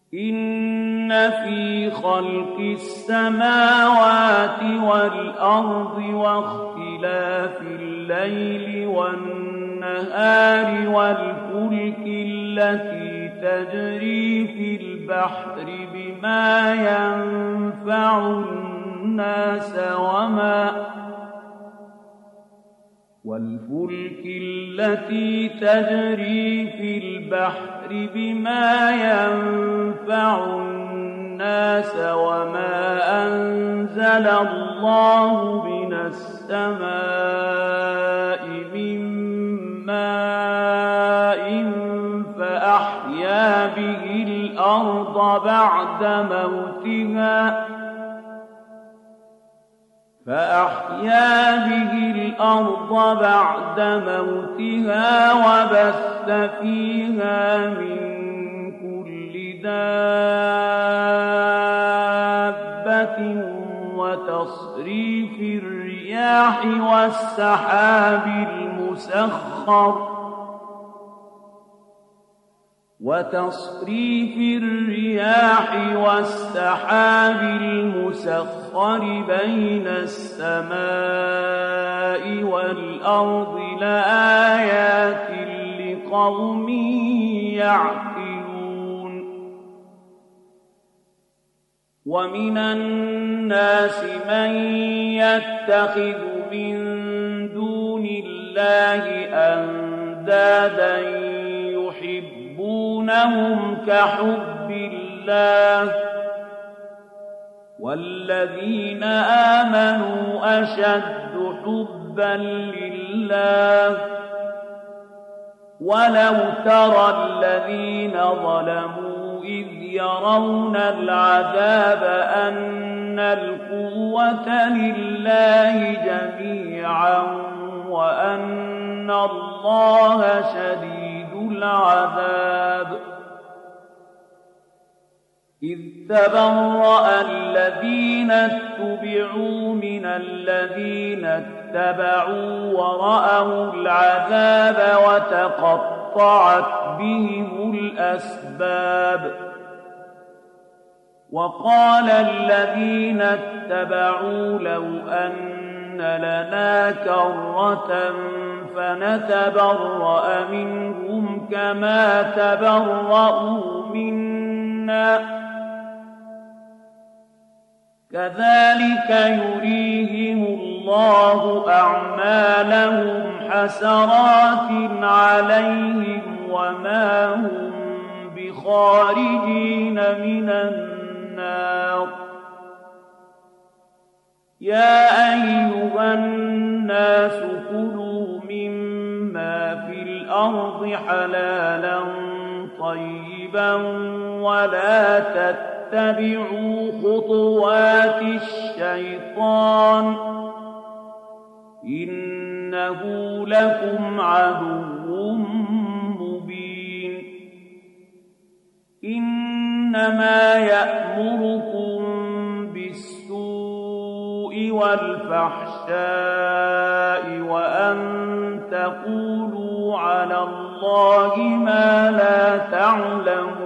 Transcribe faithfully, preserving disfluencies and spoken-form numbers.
إِنَّ فِي خَلْقِ السَّمَاوَاتِ وَالْأَرْضِ وَاخْتِلَافِ اللَّيْلِ وَالنَّهَارِ وَالْفُلْكِ الَّتِي تَجْرِي فِي الْبَحْرِ بِمَا يَنفَعُ النَّاسَ وَمَا والفلك التي تجري في البحر بما ينفع الناس وما أنزل الله من السماء من ماء فأحيا به الأرض بعد موتها فأحيا به الأرض بعد موتها وبث فيها من كل دابة وتصريف الرياح والسحاب المسخر وتصريف الرياح والسحاب المسخر بين السماء والأرض لآيات لقوم يعقلون ومن الناس من يتخذ من دون الله أندادا يحبونهم كحب الله والذين آمنوا أشد حبا لله ولو ترى الذين ظلموا إذ يرون العذاب أن القوة لله جميعا وأن الله شديد العذاب إذ تبرأ الذين اتبعوا من الذين اتبعوا ورأوا العذاب وتقطعت بهم الأسباب وقال الذين اتبعوا لو أن لنا كرة فنتبرأ منهم كما تبرأوا منا كذلك يريهم الله أعمالهم حسرات عليهم وما هم بخارجين من النار يا أيها الناس كلوا مما في الأرض حلالا طيبا ولا تتبعوا خطوات الشيطان إنه لكم عدو مبين إنما يأمركم بالسوء والفحشاء وأن تقولوا على الله ما لا تعلمون